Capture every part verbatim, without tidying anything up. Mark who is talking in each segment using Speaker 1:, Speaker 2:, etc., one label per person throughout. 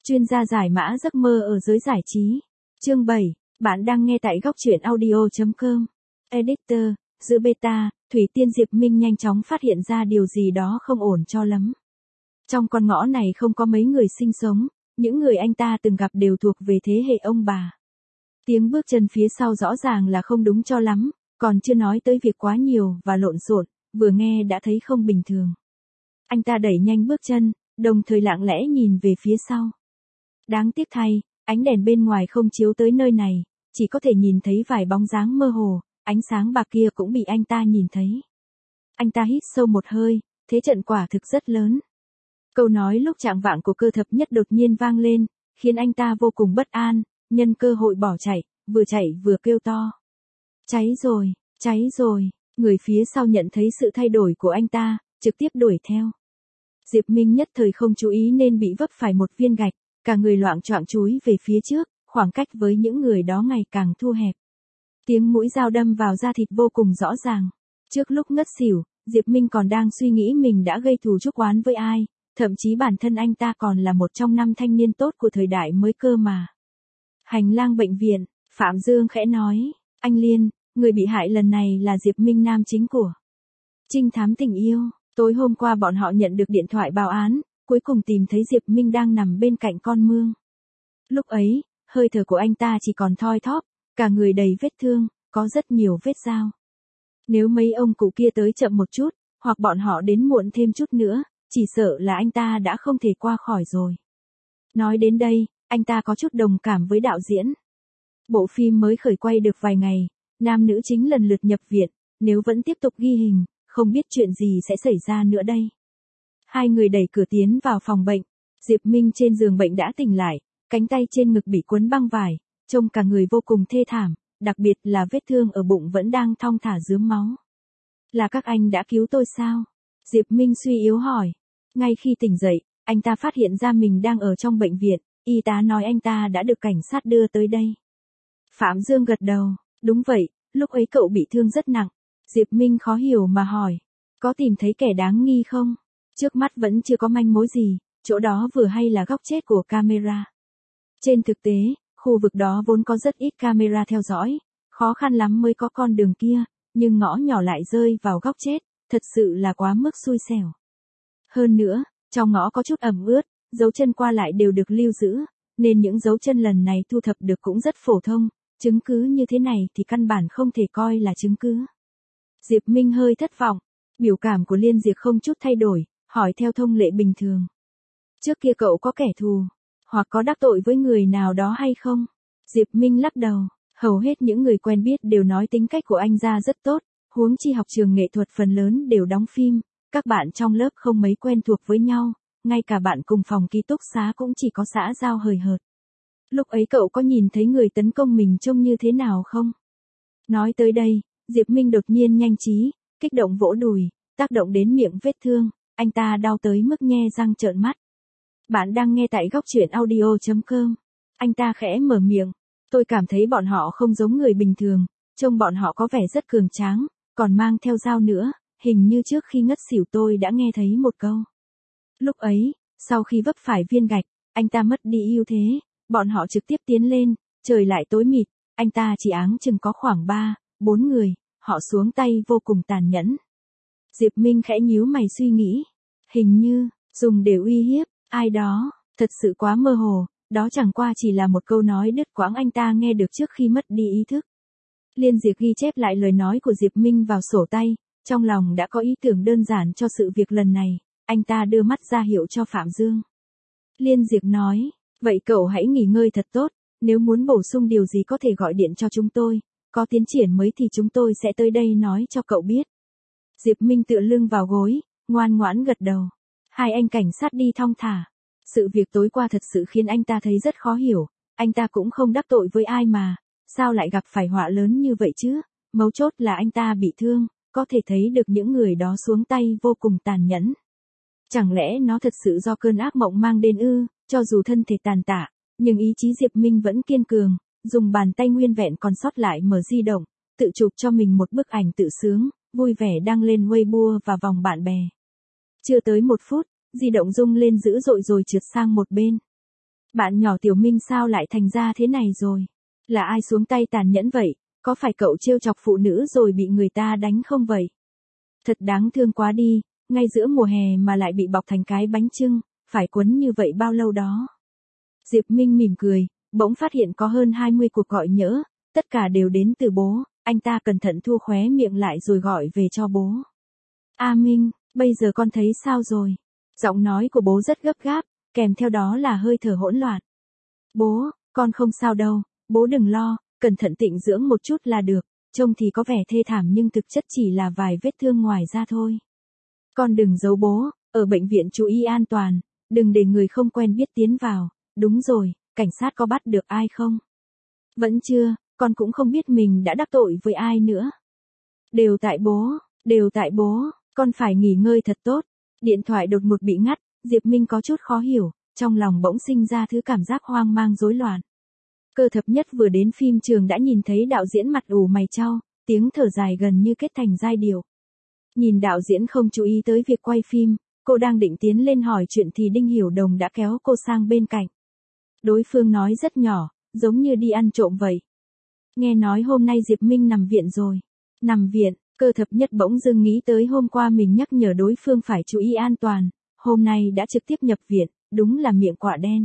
Speaker 1: Chuyên gia giải mã giấc mơ ở giới giải trí. Chương bảy, bạn đang nghe tại góc truyện audio chấm com. Editor, giữa beta, Thủy Tiên Diệp Minh nhanh chóng phát hiện ra điều gì đó không ổn cho lắm. Trong con ngõ này không có mấy người sinh sống, những người anh ta từng gặp đều thuộc về thế hệ ông bà. Tiếng bước chân phía sau rõ ràng là không đúng cho lắm, còn chưa nói tới việc quá nhiều và lộn xộn, vừa nghe đã thấy không bình thường. Anh ta đẩy nhanh bước chân, đồng thời lặng lẽ nhìn về phía sau. Đáng tiếc thay, ánh đèn bên ngoài không chiếu tới nơi này, chỉ có thể nhìn thấy vài bóng dáng mơ hồ, ánh sáng bạc kia cũng bị anh ta nhìn thấy. Anh ta hít sâu một hơi, thế trận quả thực rất lớn. Câu nói lúc trạng vạng của Cơ Thập Nhất đột nhiên vang lên, khiến anh ta vô cùng bất an, nhân cơ hội bỏ chạy, vừa chạy vừa kêu to. Cháy rồi, cháy rồi, người phía sau nhận thấy sự thay đổi của anh ta, trực tiếp đuổi theo. Diệp Minh nhất thời không chú ý nên bị vấp phải một viên gạch, cả người loạng choạng chúi về phía trước, khoảng cách với những người đó ngày càng thu hẹp. Tiếng mũi dao đâm vào da thịt vô cùng rõ ràng. Trước lúc ngất xỉu, Diệp Minh còn đang suy nghĩ mình đã gây thù chuốc oán với ai, thậm chí bản thân anh ta còn là một trong năm thanh niên tốt của thời đại mới cơ mà. Hành lang bệnh viện, Phạm Dương khẽ nói, anh Liên, người bị hại lần này là Diệp Minh nam chính của Trinh Thám Tình Yêu. Tối hôm qua bọn họ nhận được điện thoại báo án, cuối cùng tìm thấy Diệp Minh đang nằm bên cạnh con mương. Lúc ấy, hơi thở của anh ta chỉ còn thoi thóp, cả người đầy vết thương, có rất nhiều vết dao. Nếu mấy ông cụ kia tới chậm một chút, hoặc bọn họ đến muộn thêm chút nữa, chỉ sợ là anh ta đã không thể qua khỏi rồi. Nói đến đây, anh ta có chút đồng cảm với đạo diễn. Bộ phim mới khởi quay được vài ngày, nam nữ chính lần lượt nhập viện, nếu vẫn tiếp tục ghi hình, không biết chuyện gì sẽ xảy ra nữa đây. Hai người đẩy cửa tiến vào phòng bệnh, Diệp Minh trên giường bệnh đã tỉnh lại, cánh tay trên ngực bị quấn băng vải, trông cả người vô cùng thê thảm, đặc biệt là vết thương ở bụng vẫn đang thong thả rướm máu. Là các anh đã cứu tôi sao? Diệp Minh suy yếu hỏi. Ngay khi tỉnh dậy, anh ta phát hiện ra mình đang ở trong bệnh viện, y tá nói anh ta đã được cảnh sát đưa tới đây. Phạm Dương gật đầu, đúng vậy, lúc ấy cậu bị thương rất nặng. Diệp Minh khó hiểu mà hỏi, có tìm thấy kẻ đáng nghi không? Trước mắt vẫn chưa có manh mối gì, chỗ đó vừa hay là góc chết của camera. Trên thực tế, khu vực đó vốn có rất ít camera theo dõi, khó khăn lắm mới có con đường kia, nhưng ngõ nhỏ lại rơi vào góc chết, thật sự là quá mức xui xẻo. Hơn nữa, trong ngõ có chút ẩm ướt, dấu chân qua lại đều được lưu giữ, nên những dấu chân lần này thu thập được cũng rất phổ thông, chứng cứ như thế này thì căn bản không thể coi là chứng cứ. Diệp Minh hơi thất vọng, biểu cảm của Liên Diệp không chút thay đổi, hỏi theo thông lệ bình thường. Trước kia cậu có kẻ thù, hoặc có đắc tội với người nào đó hay không? Diệp Minh lắc đầu, hầu hết những người quen biết đều nói tính cách của anh ra rất tốt, huống chi học trường nghệ thuật phần lớn đều đóng phim, các bạn trong lớp không mấy quen thuộc với nhau, ngay cả bạn cùng phòng ký túc xá cũng chỉ có xã giao hời hợt. Lúc ấy cậu có nhìn thấy người tấn công mình trông như thế nào không? Nói tới đây, Diệp Minh đột nhiên nhanh trí, kích động vỗ đùi, tác động đến miệng vết thương, anh ta đau tới mức nhe răng trợn mắt. Bạn đang nghe tại góc truyện audio chấm com. Anh ta khẽ mở miệng, tôi cảm thấy bọn họ không giống người bình thường, trông bọn họ có vẻ rất cường tráng, còn mang theo dao nữa, hình như trước khi ngất xỉu tôi đã nghe thấy một câu. Lúc ấy, sau khi vấp phải viên gạch, anh ta mất đi ưu thế, bọn họ trực tiếp tiến lên, trời lại tối mịt, anh ta chỉ áng chừng có khoảng ba, bốn người, họ xuống tay vô cùng tàn nhẫn. Diệp Minh khẽ nhíu mày suy nghĩ, hình như, dùng để uy hiếp, ai đó, thật sự quá mơ hồ, đó chẳng qua chỉ là một câu nói đứt quãng anh ta nghe được trước khi mất đi ý thức. Liên Diệp ghi chép lại lời nói của Diệp Minh vào sổ tay, trong lòng đã có ý tưởng đơn giản cho sự việc lần này, anh ta đưa mắt ra hiệu cho Phạm Dương. Liên Diệp nói, vậy cậu hãy nghỉ ngơi thật tốt, nếu muốn bổ sung điều gì có thể gọi điện cho chúng tôi, có tiến triển mới thì chúng tôi sẽ tới đây nói cho cậu biết. Diệp Minh tựa lưng vào gối, ngoan ngoãn gật đầu. Hai anh cảnh sát đi thong thả. Sự việc tối qua thật sự khiến anh ta thấy rất khó hiểu, anh ta cũng không đắc tội với ai mà, sao lại gặp phải họa lớn như vậy chứ, mấu chốt là anh ta bị thương, có thể thấy được những người đó xuống tay vô cùng tàn nhẫn. Chẳng lẽ nó thật sự do cơn ác mộng mang đến ư, cho dù thân thể tàn tạ, nhưng ý chí Diệp Minh vẫn kiên cường, dùng bàn tay nguyên vẹn còn sót lại mở di động, tự chụp cho mình một bức ảnh tự sướng, vui vẻ đăng lên Weibo và vòng bạn bè. Chưa tới một phút, di động rung lên dữ dội rồi trượt sang một bên. Bạn nhỏ Tiểu Minh sao lại thành ra thế này rồi? Là ai xuống tay tàn nhẫn vậy? Có phải cậu trêu chọc phụ nữ rồi bị người ta đánh không vậy? Thật đáng thương quá đi, ngay giữa mùa hè mà lại bị bọc thành cái bánh chưng, phải quấn như vậy bao lâu đó. Diệp Minh mỉm cười, bỗng phát hiện có hơn hai mươi cuộc gọi nhỡ, tất cả đều đến từ bố, anh ta cẩn thận thu khóe miệng lại rồi gọi về cho bố. A Minh, bây giờ con thấy sao rồi? Giọng nói của bố rất gấp gáp, kèm theo đó là hơi thở hỗn loạn. Bố, con không sao đâu, bố đừng lo, cẩn thận tịnh dưỡng một chút là được, trông thì có vẻ thê thảm nhưng thực chất chỉ là vài vết thương ngoài da thôi. Con đừng giấu bố, ở bệnh viện chú ý an toàn, đừng để người không quen biết tiến vào, đúng rồi, cảnh sát có bắt được ai không? Vẫn chưa, con cũng không biết mình đã đắc tội với ai nữa. Đều tại bố, đều tại bố, con phải nghỉ ngơi thật tốt. Điện thoại đột ngột bị ngắt, Diệp Minh có chút khó hiểu, trong lòng bỗng sinh ra thứ cảm giác hoang mang rối loạn. Cơ thập nhất vừa đến phim trường đã nhìn thấy đạo diễn mặt ủ mày chau, tiếng thở dài gần như kết thành giai điệu. Nhìn đạo diễn không chú ý tới việc quay phim, cô đang định tiến lên hỏi chuyện thì Đinh Hiểu Đồng đã kéo cô sang bên cạnh. Đối phương nói rất nhỏ, giống như đi ăn trộm vậy. Nghe nói hôm nay Diệp Minh nằm viện rồi. Nằm viện, cơ thập nhất bỗng dưng nghĩ tới hôm qua mình nhắc nhở đối phương phải chú ý an toàn, hôm nay đã trực tiếp nhập viện, đúng là miệng quạ đen.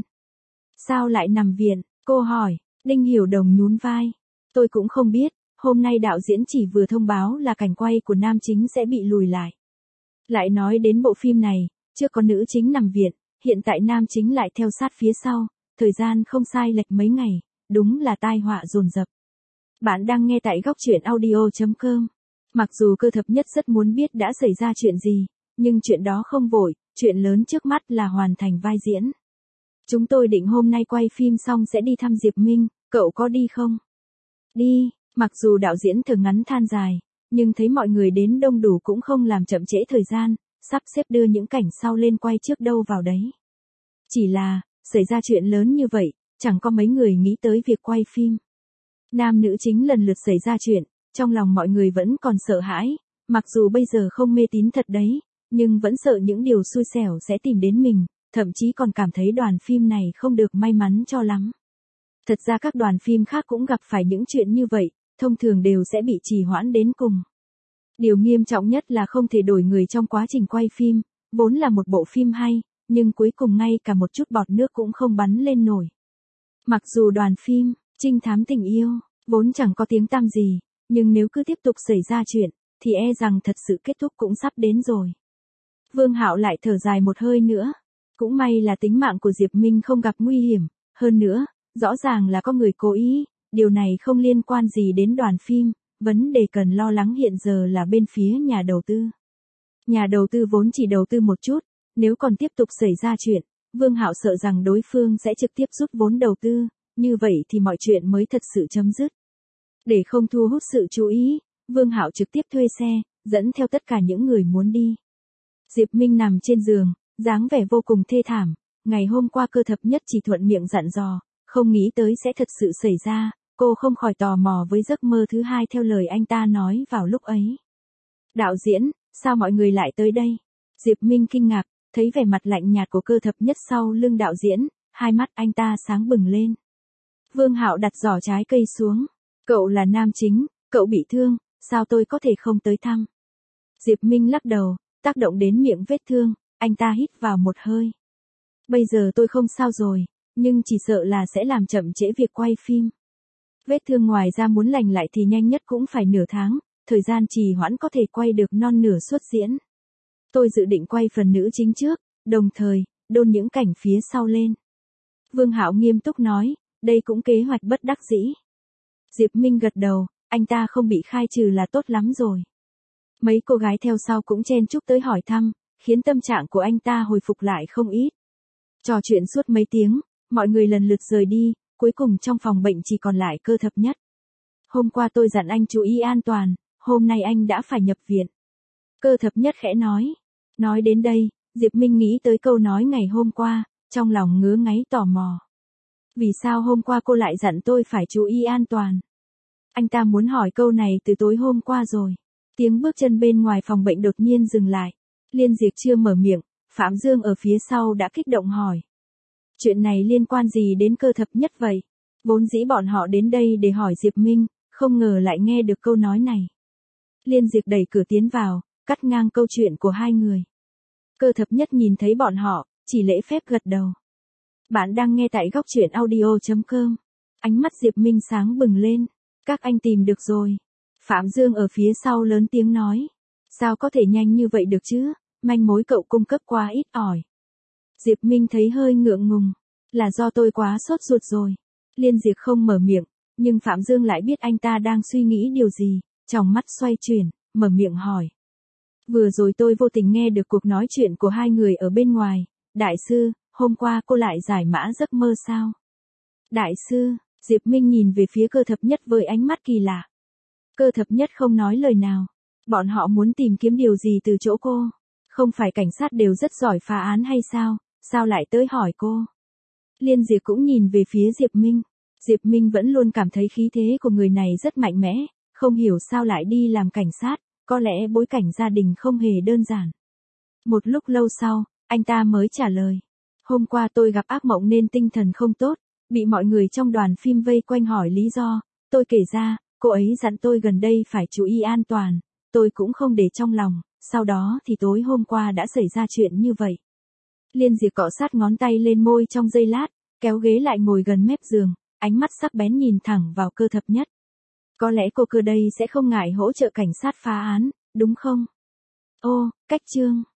Speaker 1: Sao lại nằm viện, cô hỏi, Đinh Hiểu Đồng nhún vai. Tôi cũng không biết, hôm nay đạo diễn chỉ vừa thông báo là cảnh quay của nam chính sẽ bị lùi lại. Lại nói đến bộ phim này, trước có nữ chính nằm viện, hiện tại nam chính lại theo sát phía sau, thời gian không sai lệch mấy ngày, đúng là tai họa dồn dập. Bạn đang nghe tại góc truyện audio chấm com. Mặc dù cơ thập nhất rất muốn biết đã xảy ra chuyện gì, nhưng chuyện đó không vội, chuyện lớn trước mắt là hoàn thành vai diễn. Chúng tôi định hôm nay quay phim xong sẽ đi thăm Diệp Minh, cậu có đi không? Đi, mặc dù đạo diễn thở ngắn than dài, nhưng thấy mọi người đến đông đủ cũng không làm chậm trễ thời gian, sắp xếp đưa những cảnh sau lên quay trước đâu vào đấy. Chỉ là, xảy ra chuyện lớn như vậy, chẳng có mấy người nghĩ tới việc quay phim. Nam nữ chính lần lượt xảy ra chuyện, trong lòng mọi người vẫn còn sợ hãi, mặc dù bây giờ không mê tín thật đấy, nhưng vẫn sợ những điều xui xẻo sẽ tìm đến mình, thậm chí còn cảm thấy đoàn phim này không được may mắn cho lắm. Thật ra các đoàn phim khác cũng gặp phải những chuyện như vậy, thông thường đều sẽ bị trì hoãn đến cùng. Điều nghiêm trọng nhất là không thể đổi người trong quá trình quay phim, vốn là một bộ phim hay, nhưng cuối cùng ngay cả một chút bọt nước cũng không bắn lên nổi. Mặc dù đoàn phim, Trinh thám tình yêu, vốn chẳng có tiếng tăm gì, nhưng nếu cứ tiếp tục xảy ra chuyện, thì e rằng thật sự kết thúc cũng sắp đến rồi. Vương Hạo lại thở dài một hơi nữa. Cũng may là tính mạng của Diệp Minh không gặp nguy hiểm, hơn nữa, rõ ràng là có người cố ý, điều này không liên quan gì đến đoàn phim, vấn đề cần lo lắng hiện giờ là bên phía nhà đầu tư. Nhà đầu tư vốn chỉ đầu tư một chút, nếu còn tiếp tục xảy ra chuyện, Vương Hạo sợ rằng đối phương sẽ trực tiếp rút vốn đầu tư, như vậy thì mọi chuyện mới thật sự chấm dứt. Để không thu hút sự chú ý, Vương Hạo trực tiếp thuê xe, dẫn theo tất cả những người muốn đi. Diệp Minh nằm trên giường, dáng vẻ vô cùng thê thảm, ngày hôm qua cơ thập nhất chỉ thuận miệng dặn dò, không nghĩ tới sẽ thật sự xảy ra, cô không khỏi tò mò với giấc mơ thứ hai theo lời anh ta nói vào lúc ấy. Đạo diễn, sao mọi người lại tới đây? Diệp Minh kinh ngạc, thấy vẻ mặt lạnh nhạt của cơ thập nhất sau lưng đạo diễn, hai mắt anh ta sáng bừng lên. Vương Hạo đặt giỏ trái cây xuống, cậu là nam chính, cậu bị thương, sao tôi có thể không tới thăm? Diệp Minh lắc đầu, tác động đến miệng vết thương, anh ta hít vào một hơi. Bây giờ tôi không sao rồi, nhưng chỉ sợ là sẽ làm chậm trễ việc quay phim. Vết thương ngoài ra muốn lành lại thì nhanh nhất cũng phải nửa tháng, thời gian trì hoãn có thể quay được non nửa suất diễn. Tôi dự định quay phần nữ chính trước, đồng thời, đôn những cảnh phía sau lên. Vương Hạo nghiêm túc nói, đây cũng kế hoạch bất đắc dĩ. Diệp Minh gật đầu, anh ta không bị khai trừ là tốt lắm rồi. Mấy cô gái theo sau cũng chen chúc tới hỏi thăm, khiến tâm trạng của anh ta hồi phục lại không ít. Trò chuyện suốt mấy tiếng, mọi người lần lượt rời đi, cuối cùng trong phòng bệnh chỉ còn lại cơ thập nhất. Hôm qua tôi dặn anh chú ý an toàn, hôm nay anh đã phải nhập viện. Cơ thập nhất khẽ nói. Nói đến đây, Diệp Minh nghĩ tới câu nói ngày hôm qua, trong lòng ngứa ngáy tò mò. Vì sao hôm qua cô lại dặn tôi phải chú ý an toàn? Anh ta muốn hỏi câu này từ tối hôm qua rồi. Tiếng bước chân bên ngoài phòng bệnh đột nhiên dừng lại. Liên Diệp chưa mở miệng, Phạm Dương ở phía sau đã kích động hỏi. Chuyện này liên quan gì đến Cơ Thập Nhất vậy? Vốn dĩ bọn họ đến đây để hỏi Diệp Minh, không ngờ lại nghe được câu nói này. Liên Diệp đẩy cửa tiến vào, cắt ngang câu chuyện của hai người. Cơ Thập Nhất nhìn thấy bọn họ, chỉ lễ phép gật đầu. Bạn đang nghe tại góc truyện audio chấm com. Ánh mắt Diệp Minh sáng bừng lên. Các anh tìm được rồi. Phạm Dương ở phía sau lớn tiếng nói. Sao có thể nhanh như vậy được chứ, manh mối cậu cung cấp quá ít ỏi. Diệp Minh thấy hơi ngượng ngùng. Là do tôi quá sốt ruột rồi. Liên Diệp không mở miệng, nhưng Phạm Dương lại biết anh ta đang suy nghĩ điều gì, trong mắt xoay chuyển, mở miệng hỏi. Vừa rồi tôi vô tình nghe được cuộc nói chuyện của hai người ở bên ngoài. Đại sư, hôm qua cô lại giải mã giấc mơ sao? Đại sư, Diệp Minh nhìn về phía Cơ Thập Nhất với ánh mắt kỳ lạ. Cơ Thập Nhất không nói lời nào. Bọn họ muốn tìm kiếm điều gì từ chỗ cô? Không phải cảnh sát đều rất giỏi phá án hay sao? Sao lại tới hỏi cô? Liên Diệp cũng nhìn về phía Diệp Minh. Diệp Minh vẫn luôn cảm thấy khí thế của người này rất mạnh mẽ, không hiểu sao lại đi làm cảnh sát, có lẽ bối cảnh gia đình không hề đơn giản. Một lúc lâu sau, anh ta mới trả lời. Hôm qua tôi gặp ác mộng nên tinh thần không tốt, bị mọi người trong đoàn phim vây quanh hỏi lý do, tôi kể ra, cô ấy dặn tôi gần đây phải chú ý an toàn, tôi cũng không để trong lòng, sau đó thì tối hôm qua đã xảy ra chuyện như vậy. Liên Diệp cọ sát ngón tay lên môi trong giây lát, kéo ghế lại ngồi gần mép giường, ánh mắt sắc bén nhìn thẳng vào Cơ Thập Nhất. Có lẽ cô Cơ đây sẽ không ngại hỗ trợ cảnh sát phá án, đúng không? Ô, cách chương.